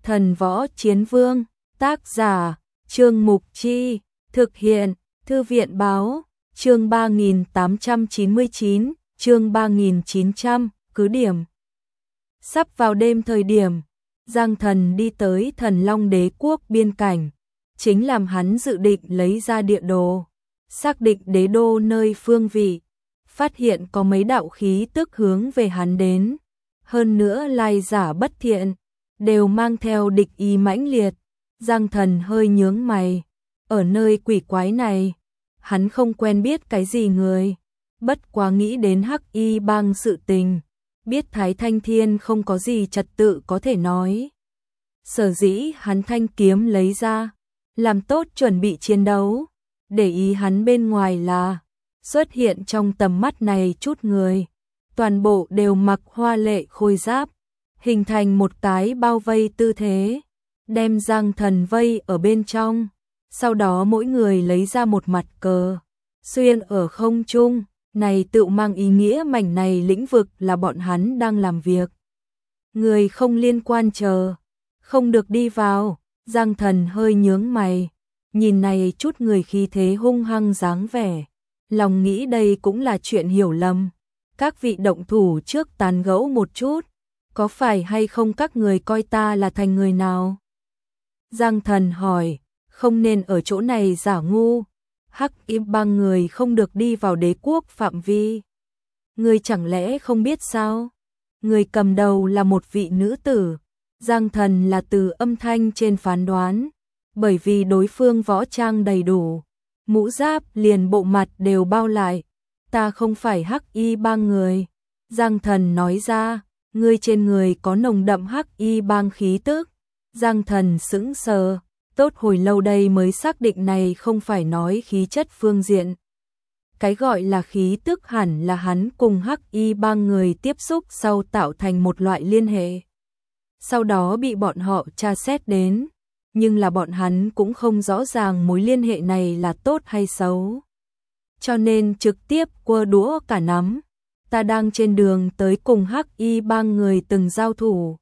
Thần Võ Chiến Vương, tác giả, Trương Mục Chi, thực hiện, Thư viện Báo, chương 3899, chương 3900, cứ điểm. Sắp vào đêm thời điểm, Giang Thần đi tới Thần Long Đế quốc biên cảnh, chính làm hắn dự định lấy ra địa đồ, xác định đế đô nơi phương vị, phát hiện có mấy đạo khí tức hướng về hắn đến, hơn nữa lai giả bất thiện, đều mang theo địch ý mãnh liệt. Giang Thần hơi nhướng mày, ở nơi quỷ quái này, hắn không quen biết cái gì người, bất quá nghĩ đến Hắc Y Bang sự tình, biết Thái Thanh Thiên không có gì trật tự có thể nói. Sở dĩ hắn thanh kiếm lấy ra, làm tốt chuẩn bị chiến đấu, để ý hắn bên ngoài là xuất hiện trong tầm mắt này chút người, toàn bộ đều mặc hoa lệ khôi giáp, hình thành một cái bao vây tư thế, đem Giang Thần vây ở bên trong, sau đó mỗi người lấy ra một mặt cờ, xuyên ở không trung, này tự mang ý nghĩa mảnh này lĩnh vực là bọn hắn đang làm việc. Người không liên quan chờ, không được đi vào. Giang Thần hơi nhướng mày, nhìn này chút người khí thế hung hăng dáng vẻ, lòng nghĩ đây cũng là chuyện hiểu lầm. Các vị động thủ trước tán gẫu một chút, có phải hay không các người coi ta là thành người nào? Giang Thần hỏi, không nên ở chỗ này giả ngu, Hắc Y Bang người không được đi vào đế quốc phạm vi. Người chẳng lẽ không biết sao? Người cầm đầu là một vị nữ tử. Giang Thần là từ âm thanh trên phán đoán, bởi vì đối phương võ trang đầy đủ, mũ giáp liền bộ mặt đều bao lại, ta không phải Hắc Y Bang người. Giang Thần nói ra, ngươi trên người có nồng đậm Hắc Y Bang khí tức. Giang Thần sững sờ, tốt hồi lâu đây mới xác định này không phải nói khí chất phương diện. Cái gọi là khí tức hẳn là hắn cùng Hắc Y Bang người tiếp xúc sau tạo thành một loại liên hệ. Sau đó bị bọn họ tra xét đến, nhưng là bọn hắn cũng không rõ ràng mối liên hệ này là tốt hay xấu. Cho nên trực tiếp quơ đũa cả nắm, ta đang trên đường tới cùng Hắc Y Bang người từng giao thủ.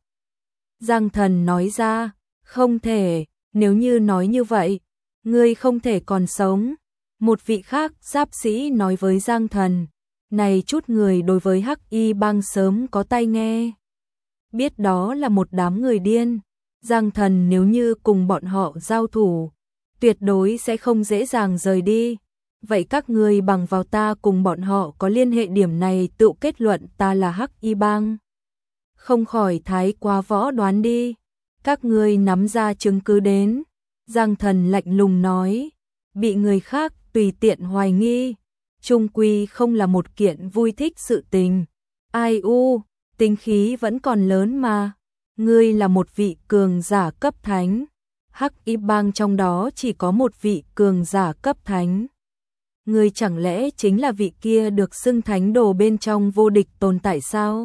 Giang Thần nói ra, không thể, nếu như nói như vậy, ngươi không thể còn sống. Một vị khác giáp sĩ nói với Giang Thần, này chút người đối với Hắc Y Bang sớm có tai nghe. Biết đó là một đám người điên, Giang Thần nếu như cùng bọn họ giao thủ, tuyệt đối sẽ không dễ dàng rời đi. Vậy các ngươi bằng vào ta cùng bọn họ có liên hệ điểm này tự kết luận ta là Hắc Y Bang. Không khỏi thái quá võ đoán đi, các ngươi nắm ra chứng cứ đến. Giang Thần lạnh lùng nói, bị người khác tùy tiện hoài nghi, chung quy không là một kiện vui thích sự tình. Ai u, tính khí vẫn còn lớn mà, ngươi là một vị cường giả cấp thánh, Hắc Y Bang trong đó chỉ có một vị cường giả cấp thánh. Ngươi chẳng lẽ chính là vị kia được xưng thánh đồ bên trong vô địch tồn tại sao?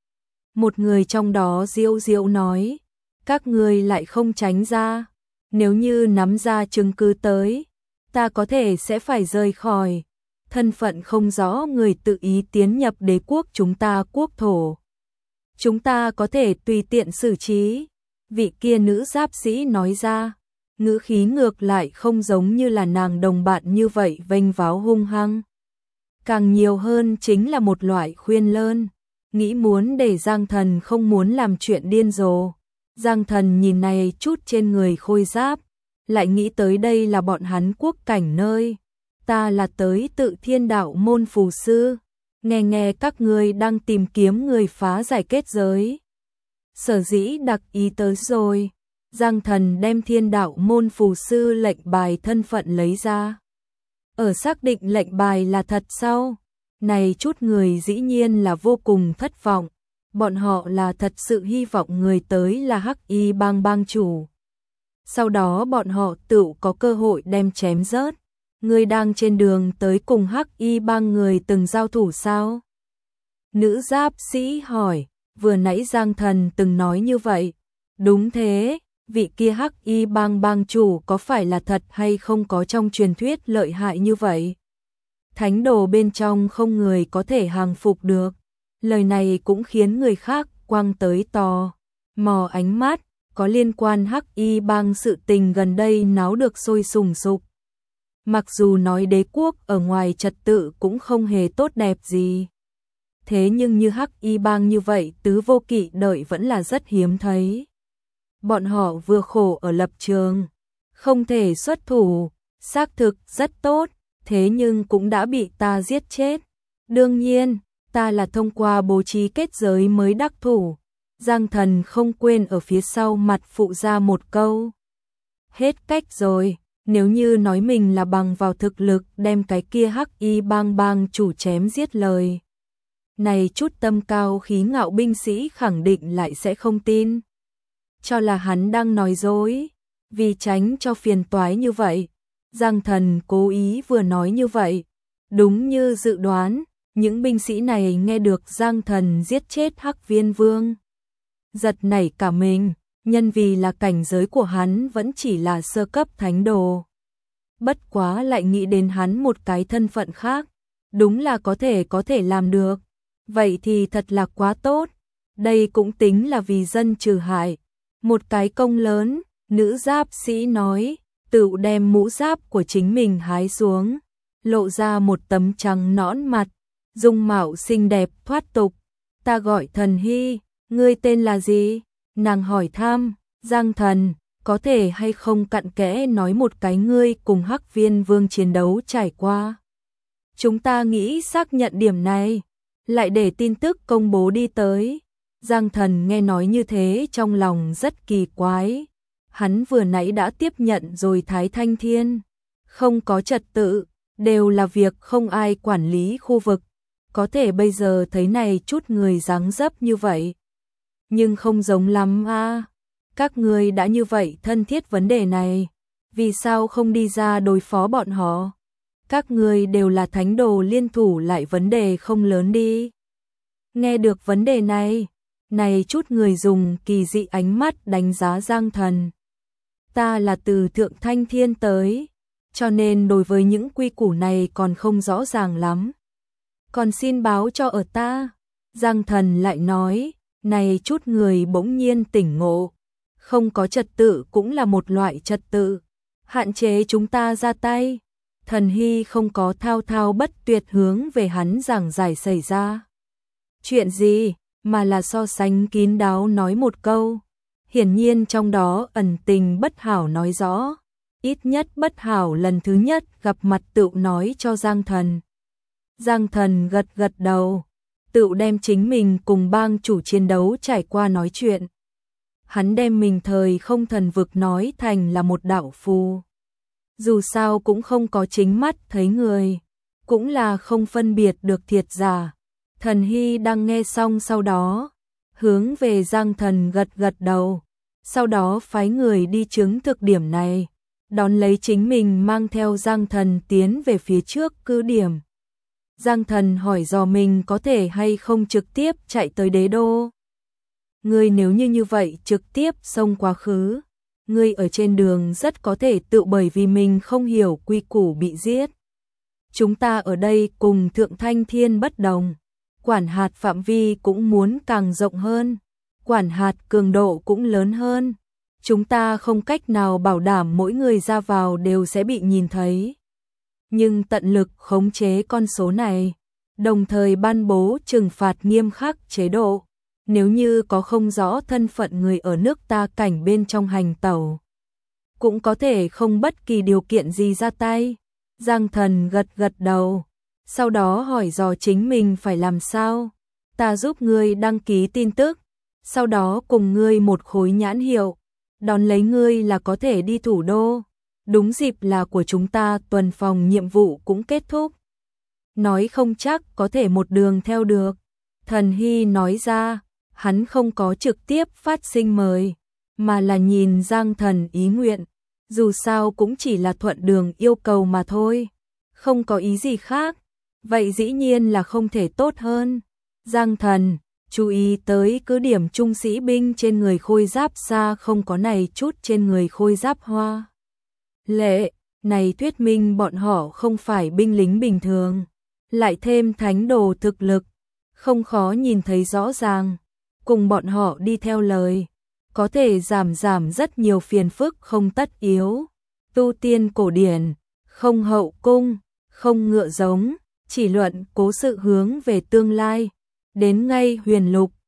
Một người trong đó diễu diễu nói, các ngươi lại không tránh ra, nếu như nắm ra chứng cứ tới, ta có thể sẽ phải rời khỏi. Thân phận không rõ người tự ý tiến nhập đế quốc chúng ta quốc thổ, chúng ta có thể tùy tiện xử trí. Vị kia nữ giáp sĩ nói ra, ngữ khí ngược lại không giống như là nàng đồng bạn như vậy vênh váo hung hăng. Càng nhiều hơn chính là một loại khuyên lơn, nghĩ muốn để Giang Thần không muốn làm chuyện điên rồ. Giang Thần nhìn này chút trên người khôi giáp, lại nghĩ tới đây là bọn hắn quốc cảnh nơi. Ta là tới tự Thiên Đạo môn phù sư, nghe các ngươi đang tìm kiếm người phá giải kết giới. Sở dĩ đặc ý tới rồi. Giang Thần đem Thiên Đạo môn phù sư lệnh bài thân phận lấy ra. Ở xác định lệnh bài là thật sau, này chút người dĩ nhiên là vô cùng thất vọng. Bọn họ là thật sự hy vọng người tới là Hắc Y Bang bang chủ. Sau đó bọn họ tự có cơ hội đem chém rớt. Người đang trên đường tới cùng Hắc Y Bang người từng giao thủ sao? Nữ giáp sĩ hỏi, vừa nãy Giang Thần từng nói như vậy. Đúng thế, vị kia Hắc Y Bang bang chủ có phải là thật hay không có trong truyền thuyết lợi hại như vậy? Thánh đồ bên trong không người có thể hàng phục được. Lời này cũng khiến người khác quăng tới tò mò ánh mắt, có liên quan Hắc Y Bang sự tình gần đây náo được sôi sùng sục. Mặc dù nói đế quốc ở ngoài trật tự cũng không hề tốt đẹp gì. Thế nhưng như Hắc Y Bang như vậy tứ vô kỵ đợi vẫn là rất hiếm thấy. Bọn họ vừa khổ ở lập trường, không thể xuất thủ, xác thực rất tốt, thế nhưng cũng đã bị ta giết chết. Đương nhiên, ta là thông qua bố trí kết giới mới đắc thủ. Giang Thần không quên ở phía sau mặt phụ ra một câu. Hết cách rồi, nếu như nói mình là bằng vào thực lực đem cái kia Hắc Y bang chủ chém giết lời. Này chút tâm cao khí ngạo binh sĩ khẳng định lại sẽ không tin. Cho là hắn đang nói dối, vì tránh cho phiền toái như vậy. Giang Thần cố ý vừa nói như vậy, đúng như dự đoán, những binh sĩ này nghe được Giang Thần giết chết Hắc Viên Vương. Giật nảy cả mình, nhân vì là cảnh giới của hắn vẫn chỉ là sơ cấp thánh đồ. Bất quá lại nghĩ đến hắn một cái thân phận khác, đúng là có thể làm được. Vậy thì thật là quá tốt, đây cũng tính là vì dân trừ hại. Một cái công lớn, nữ giáp sĩ nói, tự đem mũ giáp của chính mình hái xuống, lộ ra một tấm trắng nõn mặt, dung mạo xinh đẹp thoát tục. Ta gọi Thần Hy, ngươi tên là gì? Nàng hỏi thăm. Giang Thần, có thể hay không cặn kẽ nói một cái ngươi cùng Hắc Viên Vương chiến đấu trải qua? Chúng ta nghĩ xác nhận điểm này, lại để tin tức công bố đi tới. Giang Thần nghe nói như thế trong lòng rất kỳ quái. Hắn vừa nãy đã tiếp nhận rồi Thái Thanh Thiên. Không có trật tự, đều là việc không ai quản lý khu vực. Có thể bây giờ thấy này chút người dáng dấp như vậy. Nhưng không giống lắm a. Các người đã như vậy thân thiết vấn đề này. Vì sao không đi ra đối phó bọn họ? Các người đều là thánh đồ liên thủ lại vấn đề không lớn đi. Nghe được vấn đề này chút người dùng kỳ dị ánh mắt đánh giá Giang Thần. Ta là từ Thượng Thanh Thiên tới, cho nên đối với những quy củ này còn không rõ ràng lắm. Còn xin báo cho ở ta. Giang Thần lại nói, này chút người bỗng nhiên tỉnh ngộ. Không có trật tự cũng là một loại trật tự. Hạn chế chúng ta ra tay. Thần Hy không có thao thao bất tuyệt hướng về hắn giảng giải xảy ra. Chuyện gì, mà là so sánh kín đáo nói một câu. Hiển nhiên trong đó ẩn tình bất hảo nói rõ. Ít nhất bất hảo lần thứ nhất gặp mặt tự nói cho Giang Thần. Giang Thần gật gật đầu, tự đem chính mình cùng bang chủ chiến đấu trải qua nói chuyện. Hắn đem mình thời không thần vực nói thành là một đạo phù. Dù sao cũng không có chính mắt thấy người, cũng là không phân biệt được thiệt giả. Thần Hy đang nghe xong sau đó, hướng về Giang Thần gật gật đầu, sau đó phái người đi chứng thực điểm này, đón lấy chính mình mang theo Giang Thần tiến về phía trước cứ điểm. Giang Thần hỏi dò mình có thể hay không trực tiếp chạy tới đế đô. Ngươi nếu như vậy trực tiếp xông quá khứ, ngươi ở trên đường rất có thể tự bởi vì mình không hiểu quy củ bị giết. Chúng ta ở đây cùng Thượng Thanh Thiên bất đồng, quản hạt phạm vi cũng muốn càng rộng hơn, quản hạt cường độ cũng lớn hơn. Chúng ta không cách nào bảo đảm mỗi người ra vào đều sẽ bị nhìn thấy. Nhưng tận lực khống chế con số này, đồng thời ban bố trừng phạt nghiêm khắc chế độ. Nếu như có không rõ thân phận người ở nước ta cảnh bên trong hành tẩu, cũng có thể không bất kỳ điều kiện gì ra tay. Giang Thần gật gật đầu, sau đó hỏi dò chính mình phải làm sao. Ta giúp ngươi đăng ký tin tức, sau đó cùng ngươi một khối nhãn hiệu, đón lấy ngươi là có thể đi thủ đô. Đúng dịp là của chúng ta tuần phòng nhiệm vụ cũng kết thúc. Nói không chắc có thể một đường theo được. Thần Hy nói ra, hắn không có trực tiếp phát sinh mời, mà là nhìn Giang Thần ý nguyện. Dù sao cũng chỉ là thuận đường yêu cầu mà thôi, không có ý gì khác. Vậy dĩ nhiên là không thể tốt hơn. Giang Thần, chú ý tới cứ điểm trung sĩ binh trên người khôi giáp xa không có này chút trên người khôi giáp hoa. Lệ, này thuyết minh bọn họ không phải binh lính bình thường, lại thêm thánh đồ thực lực, không khó nhìn thấy rõ ràng. Cùng bọn họ đi theo lời, có thể giảm rất nhiều phiền phức không tất yếu. Tu tiên cổ điển, không hậu cung, không ngựa giống, chỉ luận cố sự hướng về tương lai. Đến ngay huyền lục,